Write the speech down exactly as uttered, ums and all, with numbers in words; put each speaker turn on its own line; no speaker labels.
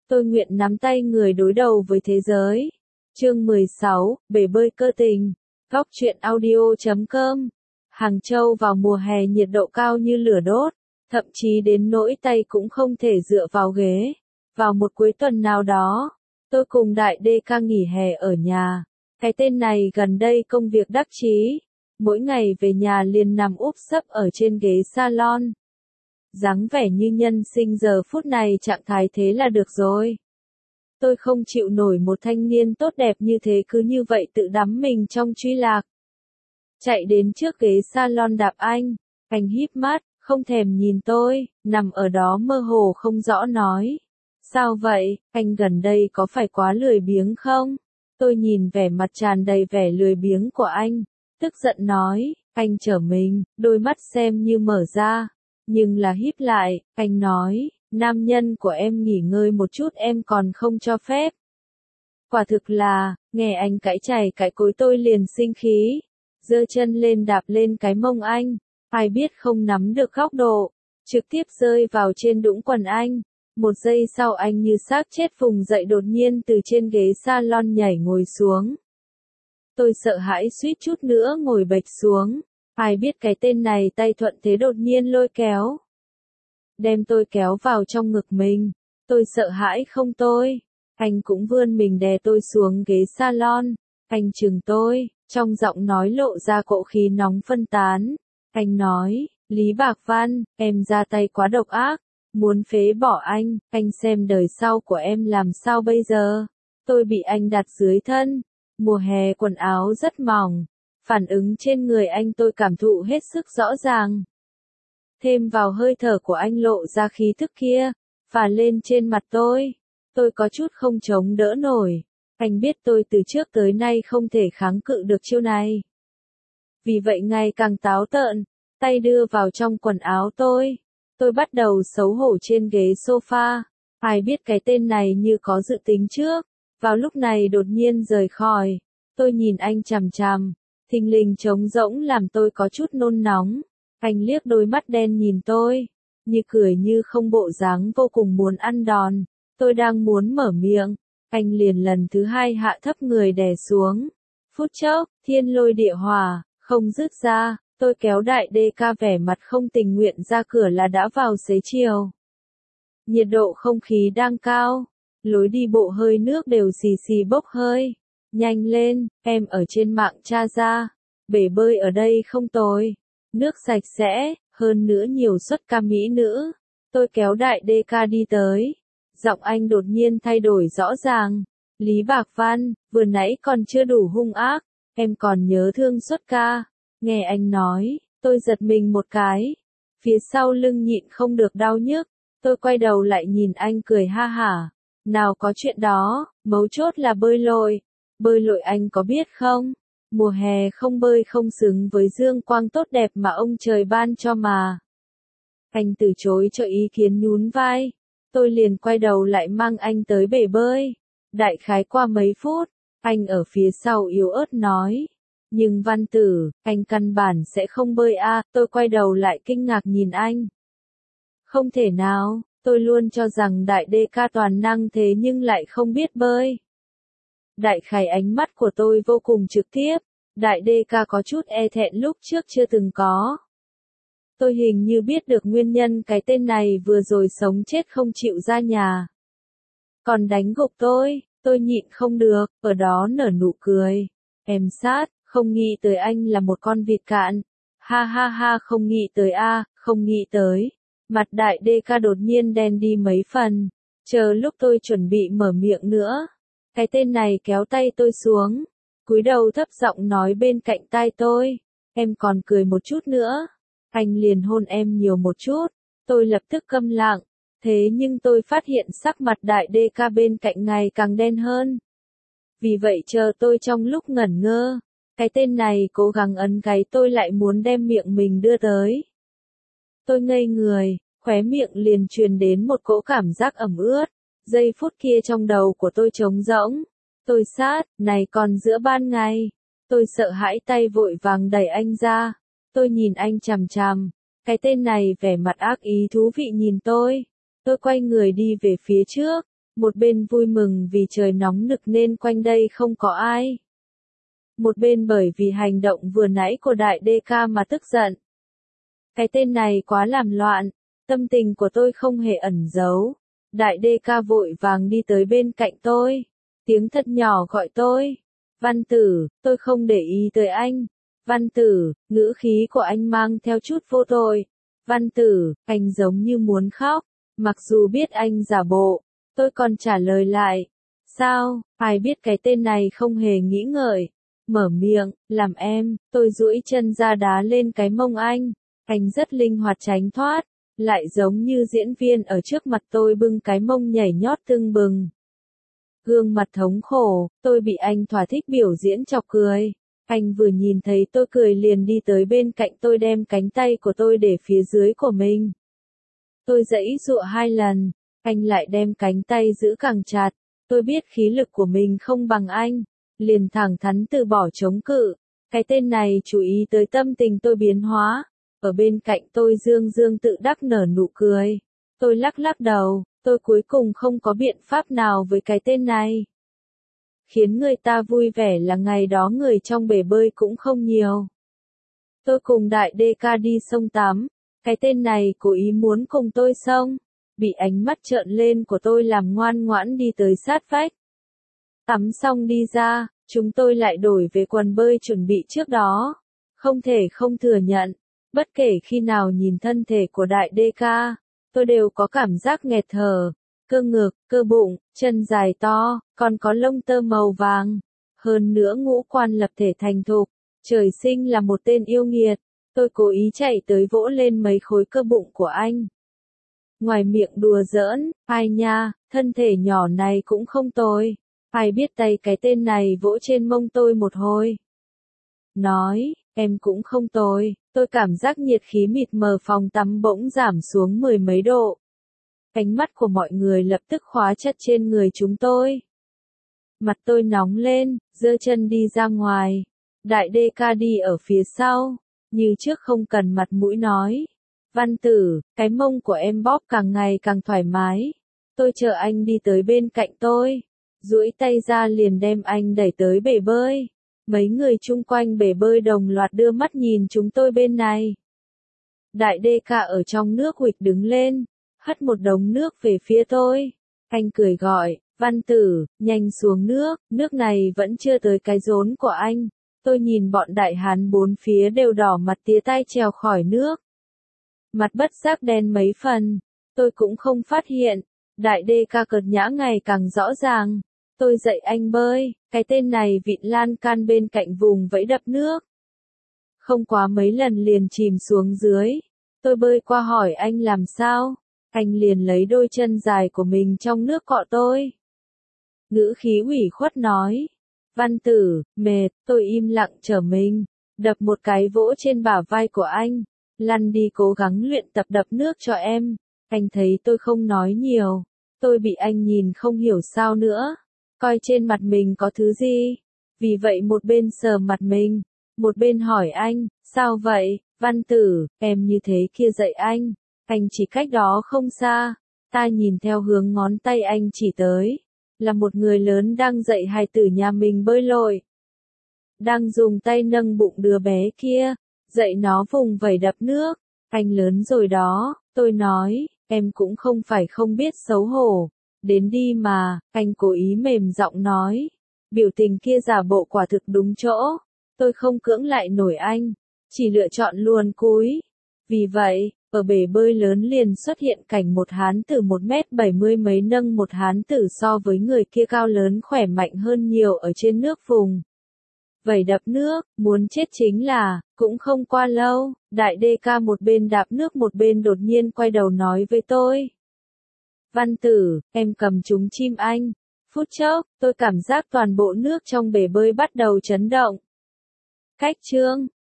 Tôi nguyện nắm tay người đối đầu với thế giới. Chương mười sáu, bể bơi cơ tình. Góc truyện audio chấm com. Hàng Châu vào mùa hè nhiệt độ cao như lửa đốt, thậm chí đến nỗi tay cũng không thể dựa vào ghế. Vào một cuối tuần nào đó, tôi cùng đại đê ca nghỉ hè ở nhà. Cái tên này gần đây công việc đắc chí, mỗi ngày về nhà liền nằm úp sấp ở trên ghế salon. Dáng vẻ như nhân sinh giờ phút này trạng thái thế là được rồi. Tôi không chịu nổi một thanh niên tốt đẹp như thế cứ như vậy tự đắm mình trong truy lạc. Chạy đến trước ghế salon đạp anh, anh híp mắt, không thèm nhìn tôi, nằm ở đó mơ hồ không rõ nói. Sao vậy, anh gần đây có phải quá lười biếng không? Tôi nhìn vẻ mặt tràn đầy vẻ lười biếng của anh, tức giận nói, anh trở mình, đôi mắt xem như mở ra, nhưng là híp lại, anh nói, nam nhân của em nghỉ ngơi một chút em còn không cho phép. Quả thực là, nghe anh cãi chày cãi cối tôi liền sinh khí, giơ chân lên đạp lên cái mông anh, ai biết không nắm được góc độ, trực tiếp rơi vào trên đũng quần anh. Một giây sau anh như xác chết vùng dậy đột nhiên từ trên ghế salon nhảy ngồi xuống. Tôi sợ hãi suýt chút nữa ngồi bệt xuống, ai biết cái tên này tay thuận thế đột nhiên lôi kéo. Đem tôi kéo vào trong ngực mình, tôi sợ hãi không tôi. Anh cũng vươn mình đè tôi xuống ghế salon, anh chừng tôi, trong giọng nói lộ ra cỗ khí nóng phân tán. Anh nói, Lý Bạc Văn, em ra tay quá độc ác. Muốn phế bỏ anh, anh xem đời sau của em làm sao bây giờ. Tôi bị anh đặt dưới thân. Mùa hè quần áo rất mỏng. Phản ứng trên người anh tôi cảm thụ hết sức rõ ràng. Thêm vào hơi thở của anh lộ ra khí thức kia, phả lên trên mặt tôi. Tôi có chút không chống đỡ nổi. Anh biết tôi từ trước tới nay không thể kháng cự được chiêu này. Vì vậy ngày càng táo tợn, tay đưa vào trong quần áo tôi. Tôi bắt đầu xấu hổ trên ghế sofa, ai biết cái tên này như có dự tính trước, vào lúc này đột nhiên rời khỏi, tôi nhìn anh chằm chằm, thình lình trống rỗng làm tôi có chút nôn nóng, anh liếc đôi mắt đen nhìn tôi, như cười như không bộ dáng vô cùng muốn ăn đòn, tôi đang muốn mở miệng, anh liền lần thứ hai hạ thấp người đè xuống, phút chốc, thiên lôi địa hỏa, không dứt ra. Tôi kéo đại đê ca vẻ mặt không tình nguyện ra cửa là đã vào xế chiều. Nhiệt độ không khí đang cao, lối đi bộ hơi nước đều xì xì bốc hơi. Nhanh lên, em ở trên mạng tra ra, bể bơi ở đây không tồi, nước sạch sẽ, hơn nữa nhiều suất ca mỹ nữ. Tôi kéo đại đê ca đi tới, giọng anh đột nhiên thay đổi rõ ràng. Lý Bạc Văn, vừa nãy còn chưa đủ hung ác, em còn nhớ thương suất ca. Nghe anh nói, tôi giật mình một cái, phía sau lưng nhịn không được đau nhức, tôi quay đầu lại nhìn anh cười ha hả, nào có chuyện đó, mấu chốt là bơi lội, bơi lội anh có biết không, mùa hè không bơi không xứng với dương quang tốt đẹp mà ông trời ban cho mà. Anh từ chối cho ý kiến nhún vai, tôi liền quay đầu lại mang anh tới bể bơi, đại khái qua mấy phút, anh ở phía sau yếu ớt nói. Nhưng Văn Tử, anh căn bản sẽ không bơi a, à, tôi quay đầu lại kinh ngạc nhìn anh. Không thể nào, tôi luôn cho rằng đại đê ca toàn năng thế nhưng lại không biết bơi. Đại khái ánh mắt của tôi vô cùng trực tiếp, đại đê ca có chút e thẹn lúc trước chưa từng có. Tôi hình như biết được nguyên nhân cái tên này vừa rồi sống chết không chịu ra nhà. Còn đánh gục tôi, tôi nhịn không được, ở đó nở nụ cười. Em sát. Không nghĩ tới anh là một con vịt cạn. Ha ha ha không nghĩ tới a, à, không nghĩ tới. Mặt đại đê ca đột nhiên đen đi mấy phần. Chờ lúc tôi chuẩn bị mở miệng nữa. Cái tên này kéo tay tôi xuống. Cúi đầu thấp giọng nói bên cạnh tai tôi. Em còn cười một chút nữa. Anh liền hôn em nhiều một chút. Tôi lập tức câm lặng. Thế nhưng tôi phát hiện sắc mặt đại đê ca bên cạnh ngày càng đen hơn. Vì vậy chờ tôi trong lúc ngẩn ngơ. Cái tên này cố gắng ấn cái tôi lại muốn đem miệng mình đưa tới. Tôi ngây người, khóe miệng liền truyền đến một cỗ cảm giác ẩm ướt. Giây phút kia trong đầu của tôi trống rỗng. Tôi sát, này còn giữa ban ngày. Tôi sợ hãi tay vội vàng đẩy anh ra. Tôi nhìn anh chằm chằm. Cái tên này vẻ mặt ác ý thú vị nhìn tôi. Tôi quay người đi về phía trước. Một bên vui mừng vì trời nóng nực nên quanh đây không có ai. Một bên bởi vì hành động vừa nãy của đại đê ca mà tức giận. Cái tên này quá làm loạn, tâm tình của tôi không hề ẩn giấu. Đại đê ca vội vàng đi tới bên cạnh tôi, tiếng thật nhỏ gọi tôi. Văn Tử, tôi không để ý tới anh. Văn Tử, ngữ khí của anh mang theo chút vô tội. Văn Tử, anh giống như muốn khóc, mặc dù biết anh giả bộ, tôi còn trả lời lại. Sao, ai biết cái tên này không hề nghĩ ngợi. Mở miệng, làm em, tôi duỗi chân ra đá lên cái mông anh. Anh rất linh hoạt tránh thoát, lại giống như diễn viên ở trước mặt tôi bưng cái mông nhảy nhót tưng bừng. Gương mặt thống khổ, tôi bị anh thỏa thích biểu diễn chọc cười. Anh vừa nhìn thấy tôi cười liền đi tới bên cạnh tôi đem cánh tay của tôi để phía dưới của mình. Tôi giãy giụa hai lần, anh lại đem cánh tay giữ càng chặt. Tôi biết khí lực của mình không bằng anh, liền thẳng thắn từ bỏ chống cự. Cái tên này chú ý tới tâm tình tôi biến hóa. Ở bên cạnh tôi dương dương tự đắc nở nụ cười. Tôi lắc lắc đầu, tôi cuối cùng không có biện pháp nào với cái tên này. Khiến người ta vui vẻ là ngày đó người trong bể bơi cũng không nhiều. Tôi cùng đại đê ca đi sông tắm, cái tên này cố ý muốn cùng tôi xông, bị ánh mắt trợn lên của tôi làm ngoan ngoãn đi tới sát vách. Tắm xong đi ra, chúng tôi lại đổi về quần bơi chuẩn bị trước đó. Không thể không thừa nhận, bất kể khi nào nhìn thân thể của đại đê ca, tôi đều có cảm giác nghẹt thở. Cơ ngực, cơ bụng, chân dài to, còn có lông tơ màu vàng. Hơn nữa ngũ quan lập thể thành thục, trời sinh là một tên yêu nghiệt. Tôi cố ý chạy tới vỗ lên mấy khối cơ bụng của anh. Ngoài miệng đùa giỡn, ai nha, thân thể nhỏ này cũng không tồi. Ai biết tay cái tên này vỗ trên mông tôi một hồi. Nói, em cũng không tồi, tôi cảm giác nhiệt khí mịt mờ phòng tắm bỗng giảm xuống mười mấy độ. Ánh mắt của mọi người lập tức khóa chặt trên người chúng tôi. Mặt tôi nóng lên, giơ chân đi ra ngoài. Đại đê ca đi ở phía sau, như trước không cần mặt mũi nói. Văn Tử, cái mông của em bóp càng ngày càng thoải mái. Tôi chờ anh đi tới bên cạnh tôi, duỗi tay ra liền đem anh đẩy tới bể bơi. Mấy người chung quanh bể bơi đồng loạt đưa mắt nhìn chúng tôi bên này. Đại đê ca ở trong nước huỵch đứng lên, hất một đống nước về phía tôi. Anh cười gọi, Văn Tử, nhanh xuống nước, nước này vẫn chưa tới cái rốn của anh. Tôi nhìn bọn đại hán bốn phía đều đỏ mặt tía tai trèo khỏi nước. Mặt bất giác đen mấy phần, tôi cũng không phát hiện. Đại đê ca cợt nhã ngày càng rõ ràng. Tôi dạy anh bơi, cái tên này vịn lan can bên cạnh vùng vẫy đập nước. Không quá mấy lần liền chìm xuống dưới. Tôi bơi qua hỏi anh làm sao, anh liền lấy đôi chân dài của mình trong nước cọ tôi. Ngữ khí ủy khuất nói, Văn Tử, mệt, tôi im lặng trở mình, đập một cái vỗ trên bả vai của anh, lăn đi cố gắng luyện tập đập nước cho em. Anh thấy tôi không nói nhiều, tôi bị anh nhìn không hiểu sao nữa, coi trên mặt mình có thứ gì. Vì vậy một bên sờ mặt mình, một bên hỏi anh, sao vậy, Văn Tử, em như thế kia dạy anh, anh chỉ cách đó không xa. Ta nhìn theo hướng ngón tay anh chỉ tới, là một người lớn đang dạy hài tử nhà mình bơi lội. Đang dùng tay nâng bụng đứa bé kia, dạy nó vùng vẫy đập nước. Anh lớn rồi đó, tôi nói, em cũng không phải không biết xấu hổ. Đến đi mà, anh cố ý mềm giọng nói. Biểu tình kia giả bộ quả thực đúng chỗ. Tôi không cưỡng lại nổi anh, chỉ lựa chọn luồn cúi. Vì vậy, ở bể bơi lớn liền xuất hiện cảnh một hán tử một mét bảy mươi mấy nâng một hán tử so với người kia cao lớn khỏe mạnh hơn nhiều ở trên nước vùng vẫy đập nước, muốn chết chính là. Cũng không qua lâu, đại đê ca một bên đạp nước một bên đột nhiên quay đầu nói với tôi. Văn Tử, em cầm trúng chim anh. Phút chốc, tôi cảm giác toàn bộ nước trong bể bơi bắt đầu chấn động. Cách chương